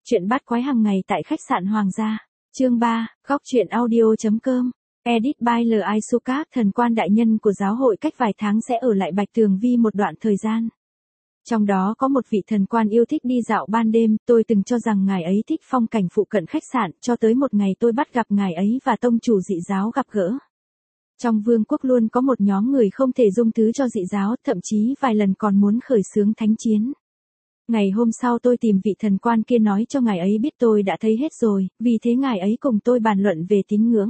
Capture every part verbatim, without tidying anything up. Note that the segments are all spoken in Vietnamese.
Chuyện bắt quái hàng ngày tại khách sạn Hoàng gia. Chương ba, góc truyện audio.com. Edit by L I Sukat. Thần quan đại nhân của giáo hội cách vài tháng sẽ ở lại Bạch Tường Vi một đoạn thời gian. Trong đó có một vị thần quan yêu thích đi dạo ban đêm, tôi từng cho rằng ngài ấy thích phong cảnh phụ cận khách sạn, cho tới một ngày tôi bắt gặp ngài ấy và tông chủ dị giáo gặp gỡ. Trong vương quốc luôn có một nhóm người không thể dung thứ cho dị giáo, thậm chí vài lần còn muốn khởi xướng thánh chiến. Ngày hôm sau tôi tìm vị thần quan kia nói cho ngài ấy biết tôi đã thấy hết rồi, vì thế ngài ấy cùng tôi bàn luận về tín ngưỡng.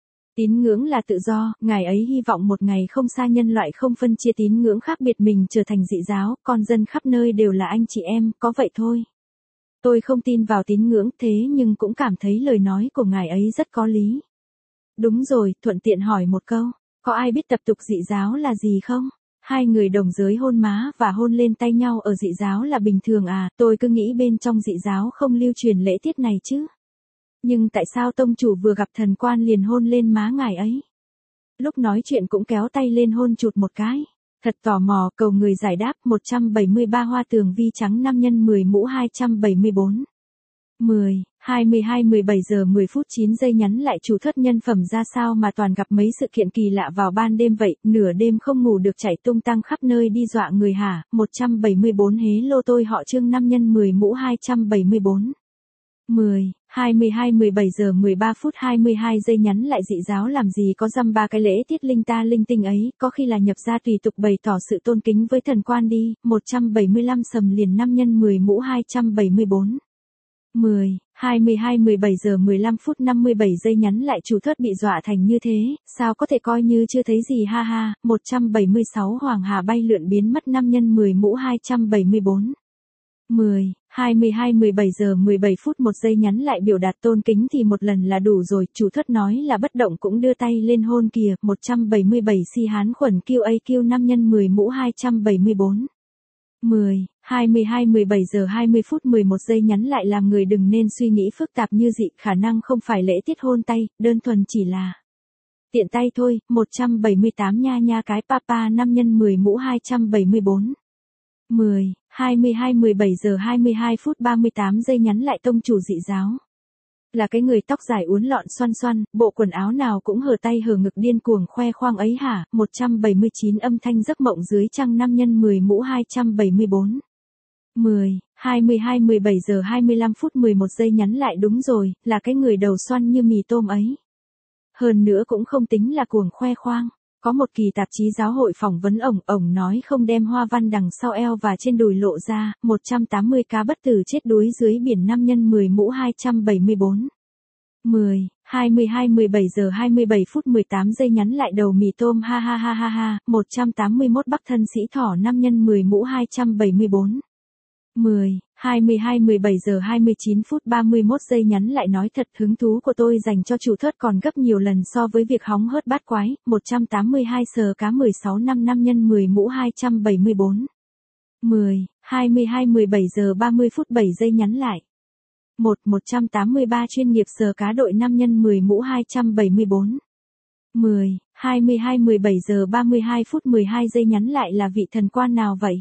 Tín ngưỡng là tự do, ngài ấy hy vọng một ngày không xa nhân loại không phân chia tín ngưỡng khác biệt mình trở thành dị giáo, con dân khắp nơi đều là anh chị em, có vậy thôi. Tôi không tin vào tín ngưỡng thế nhưng cũng cảm thấy lời nói của ngài ấy rất có lý. Đúng rồi, thuận tiện hỏi một câu, có ai biết tập tục dị giáo là gì không? Hai người đồng giới hôn má và hôn lên tay nhau ở dị giáo là bình thường à, tôi cứ nghĩ bên trong dị giáo không lưu truyền lễ tiết này chứ. Nhưng tại sao tông chủ vừa gặp thần quan liền hôn lên má ngài ấy? Lúc nói chuyện cũng kéo tay lên hôn chụt một cái. Thật tò mò, cầu người giải đáp. Một trăm bảy mươi ba Hoa Tường Vi trắng năm nhân mười mũ hai trăm bảy mươi bốn. mười, hai mươi hai mười bảy giờ mười phút chín giây nhắn lại chủ thất nhân phẩm ra sao mà toàn gặp mấy sự kiện kỳ lạ vào ban đêm vậy, nửa đêm không ngủ được chạy tung tăng khắp nơi đi dọa người hả? Một trăm bảy mươi bốn hế lô tôi họ Trương năm nhân mười mũ hai trăm bảy mươi bốn. mười, hai mươi hai mười bảy giờ mười ba phút hai mươi hai giây nhắn lại dị giáo làm gì có dăm ba cái lễ tiết linh ta linh tinh ấy, có khi là nhập gia tùy tục bày tỏ sự tôn kính với thần quan đi. Một trăm bảy mươi lăm sầm liền năm nhân mười mũ hai trăm bảy mươi bốn. mười, hai mươi hai mười bảy giờ mười lăm phút năm mươi bảy giây nhắn lại chủ thất bị dọa thành như thế, sao có thể coi như chưa thấy gì ha ha. Một trăm bảy mươi sáu Hoàng Hà bay lượn biến mất năm nhân mười mũ hai trăm bảy mươi bốn. mười, hai mươi hai mười bảy giờ mười bảy phút một giây nhắn lại biểu đạt tôn kính thì một lần là đủ rồi, chủ thất nói là bất động cũng đưa tay lên hôn kìa. Một trăm bảy mươi bảy Si Hán Khuẩn Q A Q năm nhân mười mũ hai trăm bảy mươi bốn. mười, hai mươi hai mười bảy giờ hai mươi phút mười một giây nhắn lại làm người đừng nên suy nghĩ phức tạp như dị, khả năng không phải lễ tiết hôn tay, đơn thuần chỉ là tiện tay thôi. Một trăm bảy mươi tám Nha nha cái papa năm nhân mười mũ hai trăm bảy mươi bốn. mười, hai mươi hai mười bảy giờ hai mươi hai phút ba mươi tám giây nhắn lại tông chủ dị giáo. Là cái người tóc dài uốn lọn xoăn xoăn, bộ quần áo nào cũng hở tay hở ngực điên cuồng khoe khoang ấy hả? Một trăm bảy mươi chín âm thanh giấc mộng dưới trăng năm nhân mười mũ hai trăm bảy mươi bốn. mười, hai mươi hai mười bảy giờ hai mươi lăm phút mười một giây nhắn lại đúng rồi, là cái người đầu xoăn như mì tôm ấy. Hơn nữa cũng không tính là cuồng khoe khoang. Có một kỳ tạp chí giáo hội phỏng vấn ổng, ổng nói không đem hoa văn đằng sau eo và trên đùi lộ ra. Một trăm tám mươi cá bất tử chết đuối dưới biển năm nhân mười mũ hai trăm bảy mươi bốn. mười, hai mươi hai mười bảy giờ hai mươi bảy phút mười tám giây nhắn lại đầu mì tôm ha ha ha ha ha. Một trăm tám mươi mốt Bắc thân sĩ thỏ năm nhân mười mũ hai trăm bảy mươi bốn. mười, hai mươi hai mười bảy giờ hai mươi chín phút ba mươi mốt giây nhắn lại nói thật hứng thú của tôi dành cho chủ thất còn gấp nhiều lần so với việc hóng hớt bát quái. Một trăm tám mươi hai sờ cá mười sáu năm năm nhân mười mũ hai trăm bảy mươi bốn. mười, hai mươi hai mười bảy giờ ba mươi phút bảy giây nhắn lại. một, một trăm tám mươi ba chuyên nghiệp sờ cá đội năm nhân mười mũ hai trăm bảy mươi bốn. mười, hai mươi hai mười bảy giờ ba mươi hai phút mười hai giây nhắn lại là vị thần quan nào vậy?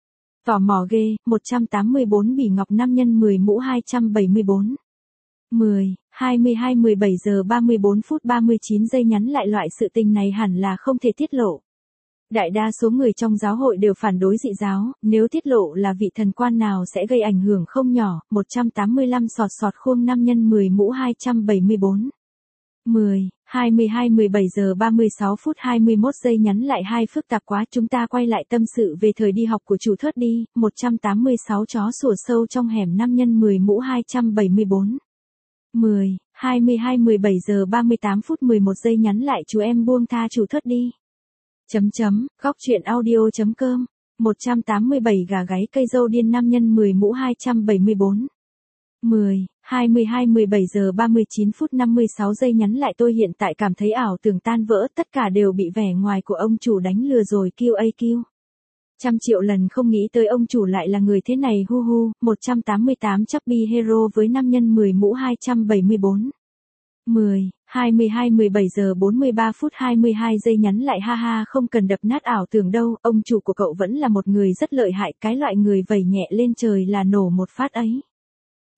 Tò mò ghê. Một trăm tám mươi bốn Bỉ Ngọc năm nhân mười mũ hai trăm bảy mươi bốn. mười, hai mươi hai mười bảy giờ ba mươi bốn phút ba mươi chín giây nhắn lại loại sự tình này hẳn là không thể tiết lộ. Đại đa số người trong giáo hội đều phản đối dị giáo, nếu tiết lộ là vị thần quan nào sẽ gây ảnh hưởng không nhỏ. Một trăm tám mươi lăm sọt sọt khuông năm nhân mười mũ hai trăm bảy mươi bốn. mười, hai mươi hai mười bảy giờ ba mươi sáu phút hai mươi mốt giây nhắn lại hai phức tạp quá, chúng ta quay lại tâm sự về thời đi học của chủ thất đi. Một trăm tám mươi sáu chó sủa sâu trong hẻm năm nhân mười mũ hai trăm bảy mươi bốn. mười, hai mươi hai mười bảy giờ ba mươi tám phút mười một giây nhắn lại chú em buông tha chủ thất đi. Chấm chấm, góc truyện audio.com. Một trăm tám mươi bảy gà gáy cây dâu điên năm nhân mười mũ hai trăm bảy mươi bốn. mười, hai mươi hai mười bảy giờ ba mươi chín phút năm mươi sáu giây nhắn lại tôi hiện tại cảm thấy ảo tưởng tan vỡ, tất cả đều bị vẻ ngoài của ông chủ đánh lừa rồi. Q A Q. Trăm triệu lần không nghĩ tới ông chủ lại là người thế này hu hu. Một trăm tám mươi tám Chubby Hero với năm nhân mười mũ hai trăm bảy mươi bốn. mười, hai mươi hai mười bảy giờ bốn mươi ba phút hai mươi hai giây nhắn lại ha ha không cần đập nát ảo tưởng đâu, ông chủ của cậu vẫn là một người rất lợi hại, cái loại người vẩy nhẹ lên trời là nổ một phát ấy.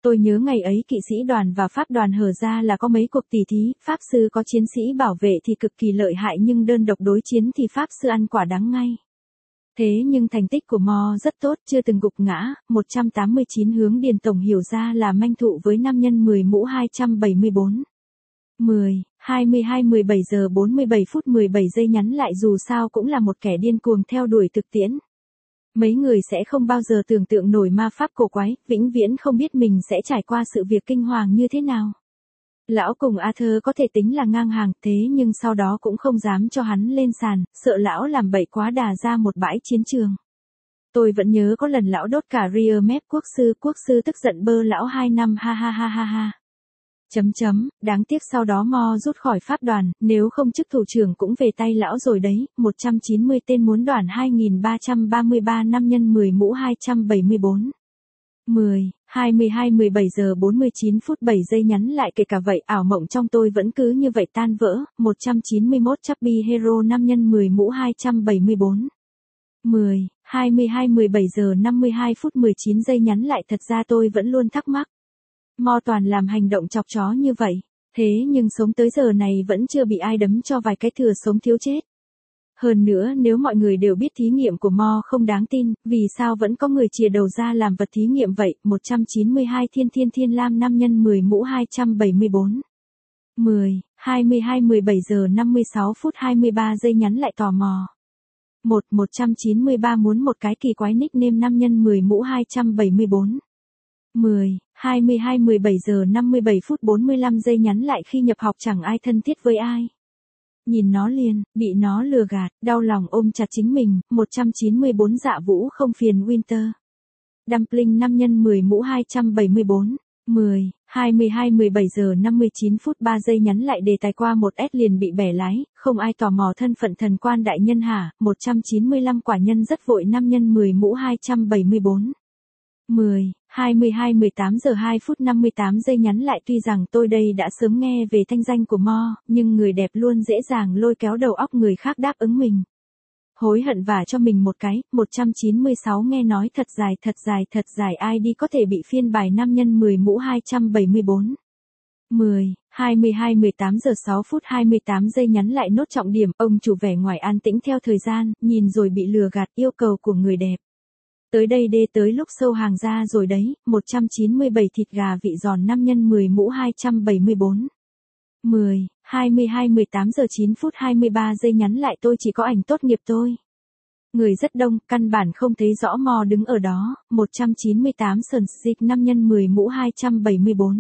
Tôi nhớ ngày ấy kỵ sĩ đoàn và pháp đoàn hở ra là có mấy cuộc tỉ thí, pháp sư có chiến sĩ bảo vệ thì cực kỳ lợi hại nhưng đơn độc đối chiến thì pháp sư ăn quả đắng ngay. Thế nhưng thành tích của Mo rất tốt, chưa từng gục ngã, một trăm tám mươi chín hướng Điền tổng hiểu ra là manh thụ với năm nhân mười mũ hai trăm bảy mươi bốn. mười, hai mươi hai mười bảy giờ bốn mươi bảy phút mười bảy giây nhắn lại dù sao cũng là một kẻ điên cuồng theo đuổi thực tiễn. Mấy người sẽ không bao giờ tưởng tượng nổi ma pháp cổ quái, vĩnh viễn không biết mình sẽ trải qua sự việc kinh hoàng như thế nào. Lão cùng Arthur có thể tính là ngang hàng, thế nhưng sau đó cũng không dám cho hắn lên sàn, sợ lão làm bậy quá đà ra một bãi chiến trường. Tôi vẫn nhớ có lần lão đốt cả rear map quốc sư, quốc sư tức giận bơ lão hai năm ha ha ha ha ha. Chấm chấm, đáng tiếc sau đó Mo rút khỏi pháp đoàn, nếu không chức thủ trưởng cũng về tay lão rồi đấy, một trăm chín mươi tên muốn đoàn hai nghìn ba trăm ba mươi ba năm nhân mười mũ hai trăm bảy mươi bốn. mười, hai mươi hai mười bảy giờ bốn mươi chín phút bảy giây nhắn lại kể cả vậy ảo mộng trong tôi vẫn cứ như vậy tan vỡ, một trăm chín mươi mốt Chubby Hero năm nhân mười mũ hai trăm bảy mươi bốn. mười, hai mươi hai mười bảy giờ năm mươi hai phút mười chín giây nhắn lại thật ra tôi vẫn luôn thắc mắc. Mo toàn làm hành động chọc chó như vậy, thế nhưng sống tới giờ này vẫn chưa bị ai đấm cho vài cái thừa sống thiếu chết. Hơn nữa nếu mọi người đều biết thí nghiệm của Mo không đáng tin, vì sao vẫn có người chìa đầu ra làm vật thí nghiệm vậy, một trăm chín mươi hai thiên thiên thiên lam năm nhân mười mũ hai trăm bảy mươi bốn. mười, hai mươi hai mười bảy giờ năm mươi sáu phút hai mươi ba giây nhắn lại tò mò. một, một trăm chín mươi ba muốn một cái kỳ quái nickname năm nhân mười mũ hai trăm bảy mươi bốn. mười, hai mươi hai mười bảy giờ năm mươi bảy phút bốn mươi lăm giây nhắn lại khi nhập học chẳng ai thân thiết với ai. Nhìn nó liền, bị nó lừa gạt, đau lòng ôm chặt chính mình, một trăm chín mươi bốn dạ vũ không phiền Winter. Dumpling năm nhân mười mũ hai trăm bảy mươi bốn. mười, hai mươi hai mười bảy giờ năm mươi chín phút ba giây nhắn lại đề tài qua một S liền bị bẻ lái, không ai tò mò thân phận thần quan đại nhân hả, một trăm chín mươi lăm quả nhân rất vội năm nhân mười mũ hai trăm bảy mươi bốn. mười, hai mươi hai mười tám giờ hai phút năm mươi tám giây nhắn lại tuy rằng tôi đây đã sớm nghe về thanh danh của Mo, nhưng người đẹp luôn dễ dàng lôi kéo đầu óc người khác đáp ứng mình. Hối hận vả cho mình một cái, một trăm chín mươi sáu nghe nói thật dài thật dài thật dài ai đi có thể bị phiên bài năm nhân mười mũ hai trăm bảy mươi bốn. mười, hai mươi hai mười tám giờ sáu phút hai mươi tám giây nhắn lại nốt trọng điểm, ông chủ vẻ ngoài an tĩnh theo thời gian, nhìn rồi bị lừa gạt yêu cầu của người đẹp. Tới đây đê tới lúc sâu hàng ra rồi đấy, một trăm chín mươi bảy thịt gà vị giòn năm nhân mười mũ hai trăm bảy mươi bốn. mười, hai mươi hai mười tám giờ chín phút hai mươi ba giây nhắn lại tôi chỉ có ảnh tốt nghiệp tôi. Người rất đông, căn bản không thấy rõ Mo đứng ở đó, một trăm chín mươi tám sờn dịch năm nhân mười mũ hai trăm bảy mươi bốn.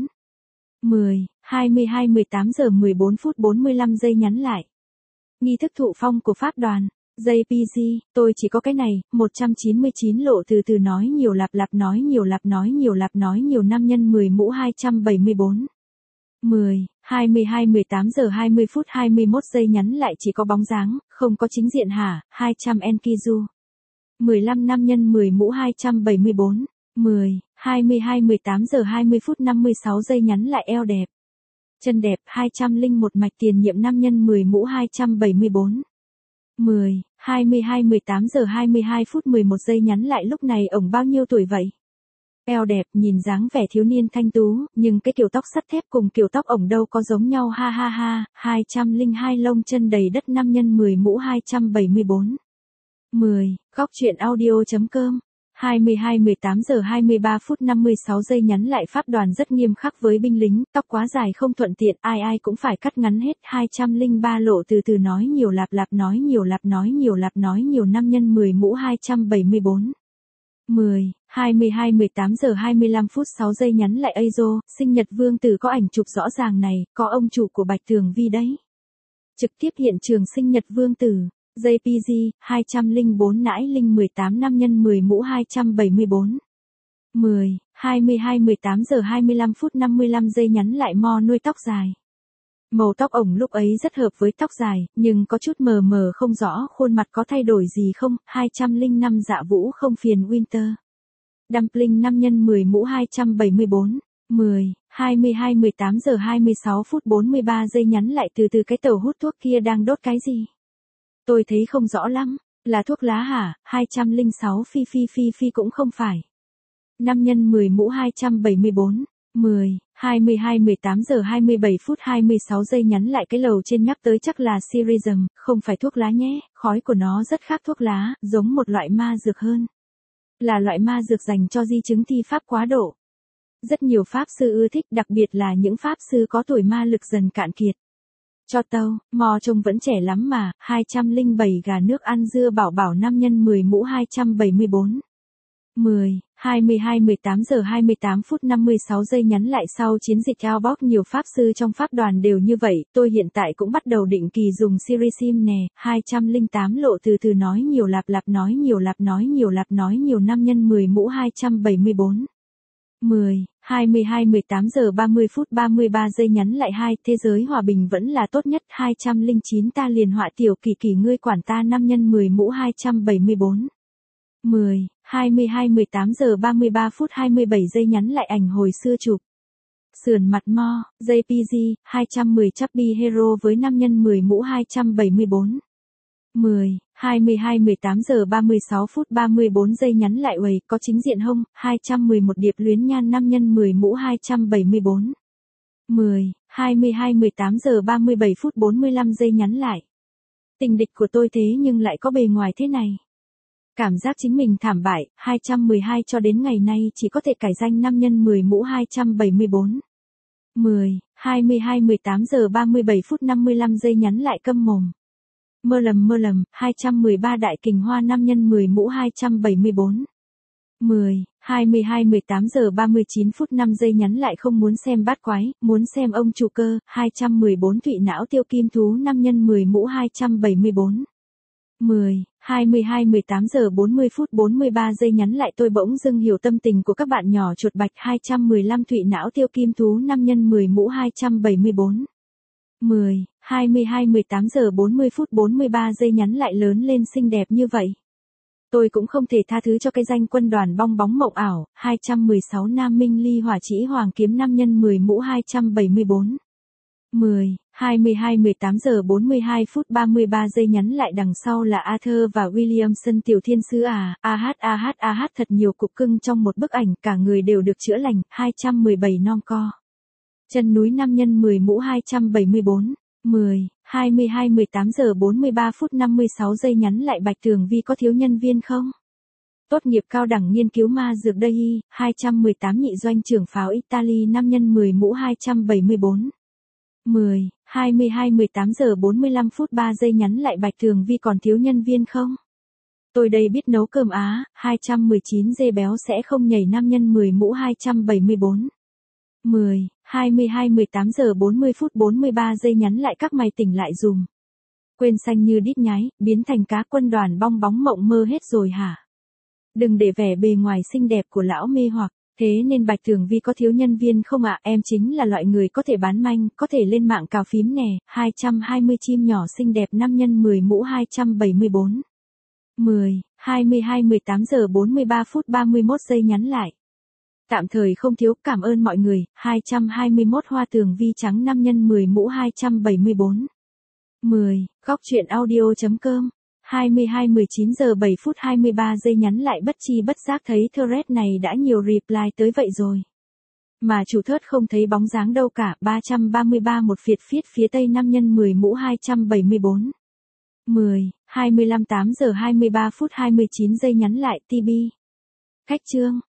mười, hai mươi hai mười tám giờ mười bốn phút bốn mươi lăm giây nhắn lại. Nghi thức thụ phong của pháp đoàn. jê pê giê, tôi chỉ có cái này, một trăm chín mươi chín lộ từ từ nói nhiều lặp lặp nói nhiều lặp nói nhiều lặp nói nhiều năm nhân mười mũ hai trăm bảy mươi bốn. mười, hai mươi hai mười tám giờ hai mươi phút hai mươi mốt giây nhắn lại chỉ có bóng dáng, không có chính diện hả, hai trăm Enkidu. mười lăm năm nhân mười mũ hai trăm bảy mươi bốn. mười, hai mươi hai mười tám giờ hai mươi phút năm mươi sáu giây nhắn lại eo đẹp. Chân đẹp hai trăm lẻ một mạch tiền nhiệm năm nhân mười mũ hai trăm bảy mươi bốn. mười, hai mươi hai mười tám giờ hai mươi hai phút mười một giây nhắn lại lúc này ổng bao nhiêu tuổi vậy? Eo đẹp, nhìn dáng vẻ thiếu niên thanh tú, nhưng cái kiểu tóc sắt thép cùng kiểu tóc ổng đâu có giống nhau ha ha ha, hai trăm lẻ hai lông chân đầy đất năm nhân mười mũ hai trăm bảy mươi bốn. mười, góc truyện audio chấm com. hai mươi hai mười tám giờ hai mươi ba phút năm mươi sáu giây nhắn lại pháp đoàn rất nghiêm khắc với binh lính, tóc quá dài không thuận tiện, ai ai cũng phải cắt ngắn hết, hai trăm lẻ ba lộ từ từ nói nhiều lặp lặp nói nhiều lặp nói nhiều lặp nói nhiều năm nhân mười mũ hai trăm bảy mươi bốn. mười, hai mươi hai mười tám giờ hai mươi lăm phút sáu giây nhắn lại Azo, sinh nhật vương tử có ảnh chụp rõ ràng này, có ông chủ của Bạch Tường Vi đấy. Trực tiếp hiện trường sinh nhật vương tử. jê pê giê, hai trăm lẻ bốn nãi linh mười tám năm nhân mười mũ hai trăm bảy mươi bốn. mười, hai mươi hai mười tám giờ hai mươi lăm phút năm mươi lăm giây nhắn lại Mo nuôi tóc dài. Màu tóc ổng lúc ấy rất hợp với tóc dài, nhưng có chút mờ mờ không rõ khuôn mặt có thay đổi gì không, hai trăm lẻ năm dạ vũ không phiền Winter. Dumpling năm nhân mười mũ hai trăm bảy mươi bốn. mười, hai mươi hai mười tám giờ hai mươi sáu phút bốn mươi ba giây nhắn lại từ từ cái tàu hút thuốc kia đang đốt cái gì? Tôi thấy không rõ lắm, là thuốc lá hả, hai trăm lẻ sáu phi phi phi phi cũng không phải. năm nhân mười mũ hai trăm bảy mươi bốn. mười, hai mươi hai mười tám giờ hai mươi bảy phút hai mươi sáu giây nhắn lại cái lầu trên nhắc tới chắc là Syrism, không phải thuốc lá nhé, khói của nó rất khác thuốc lá, giống một loại ma dược hơn. Là loại ma dược dành cho di chứng thi pháp quá độ. Rất nhiều pháp sư ưa thích, đặc biệt là những pháp sư có tuổi ma lực dần cạn kiệt. Cho tâu, mò trông vẫn trẻ lắm mà, hai trăm lẻ bảy gà nước ăn dưa bảo bảo năm nhân mười mũ hai trăm bảy mươi bốn. mười, hai mươi hai mười tám giờ hai mươi tám phút năm mươi sáu giây nhắn lại sau chiến dịch Outbox nhiều pháp sư trong pháp đoàn đều như vậy, tôi hiện tại cũng bắt đầu định kỳ dùng Syrism nè, hai trăm lẻ tám lộ từ từ nói nhiều lạp lạp nói nhiều lạp nói nhiều lạp nói nhiều năm nhân mười mũ hai trăm bảy mươi bốn. mười, hai mươi hai mười tám giờ ba mươi phút ba mươi ba giây nhắn lại hai, thế giới hòa bình vẫn là tốt nhất, hai trăm lẻ chín ta liền họa tiểu kỳ kỳ ngươi quản ta năm nhân mười mũ hai trăm bảy mươi bốn. mười, hai mươi hai mười tám giờ ba mươi ba phút hai mươi bảy giây nhắn lại ảnh hồi xưa chụp. Sườn mặt mo, gi pê giê, hai trăm mười Chubby Hero với năm nhân mười mũ hai trăm bảy mươi bốn. mười, hai mươi hai mười tám giờ ba mươi sáu phút ba mươi bốn giây nhắn lại uầy, có chính diện hông, hai trăm mười một điệp luyến nhan năm nhân mười mũ hai trăm bảy mươi bốn. mười, hai mươi hai mười tám giờ ba mươi bảy phút bốn mươi lăm giây nhắn lại. Tình địch của tôi thế nhưng lại có bề ngoài thế này. Cảm giác chính mình thảm bại, hai trăm mười hai cho đến ngày nay chỉ có thể cải danh năm nhân mười mũ hai trăm bảy mươi bốn. mười, hai mươi hai mười tám giờ ba mươi bảy phút năm mươi lăm giây nhắn lại câm mồm. Mơ lầm mơ lầm, hai trăm mười ba đại kình hoa năm nhân mười mũ hai trăm bảy mươi bốn. mười, hai mươi hai mười tám giờ ba mươi chín phút năm giây nhắn lại không muốn xem bát quái, muốn xem ông chủ cơ, hai trăm mười bốn thụy não tiêu kim thú năm nhân mười mũ hai trăm bảy mươi bốn. mười, hai mươi hai mười tám giờ bốn mươi phút bốn mươi ba giây nhắn lại tôi bỗng dưng hiểu tâm tình của các bạn nhỏ chuột bạch hai trăm mười lăm thụy não tiêu kim thú năm nhân mười mũ hai trăm bảy mươi bốn. mười, hai mươi hai mười tám giờ bốn mươi phút bốn mươi ba giây nhắn lại lớn lên xinh đẹp như vậy. Tôi cũng không thể tha thứ cho cái danh quân đoàn bong bóng mộng ảo, hai trăm mười sáu nam minh ly hỏa chỉ hoàng kiếm năm nhân mười mũ hai trăm bảy mươi bốn. mười, hai mươi hai mười tám giờ bốn mươi hai phút ba mươi ba giây nhắn lại đằng sau là Arthur và Williamson tiểu thiên sứ à, ah ah ah thật nhiều cục cưng trong một bức ảnh, cả người đều được chữa lành, hai trăm mười bảy non co. Chân núi năm nhân mười mũ hai trăm bảy mươi bốn. mười, hai mươi hai mười tám giờ bốn mươi ba phút năm mươi sáu giây nhắn lại Bạch Tường Vi có thiếu nhân viên không? Tốt nghiệp cao đẳng nghiên cứu ma dược đây, hai trăm mười tám nhị doanh trưởng pháo Italy năm nhân mười mũ hai trăm bảy mươi bốn. mười, hai mươi hai mười tám giờ bốn mươi lăm phút ba giây nhắn lại Bạch Tường Vi còn thiếu nhân viên không? Tôi đây biết nấu cơm Á, hai trăm mười chín dê béo sẽ không nhảy năm nhân mười mũ hai trăm bảy mươi bốn. mười, hai mươi hai mười tám giờ bốn mươi phút bốn mươi ba giây nhắn lại các mày tỉnh lại dùm. Quên xanh như đít nhái, biến thành cá quân đoàn bong bóng mộng mơ hết rồi hả? Đừng để vẻ bề ngoài xinh đẹp của lão mê hoặc, thế nên Bạch Tường Vi có thiếu nhân viên không ạ? Em chính là loại người có thể bán manh, có thể lên mạng cào phím nè, hai trăm hai mươi chim nhỏ xinh đẹp năm nhân mười mũ hai trăm bảy mươi bốn. mười, hai mươi hai mười tám giờ bốn mươi ba phút ba mươi mốt giây nhắn lại. Tạm thời không thiếu, cảm ơn mọi người, hai trăm hai mươi mốt hoa tường vi trắng năm nhân mười mũ hai trăm bảy mươi bốn. mười, góc truyện audio chấm com, hai mươi hai mười chín giờ bảy phút hai mươi ba giây nhắn lại bất chi bất giác thấy thread này đã nhiều reply tới vậy rồi. Mà chủ thớt không thấy bóng dáng đâu cả, ba trăm ba mươi ba một phiệt phiết phía tây năm nhân mười mũ hai trăm bảy mươi bốn. mười, hai mươi lăm tám giờ hai mươi ba phút hai mươi chín giây nhắn lại tê bê. Khách trương,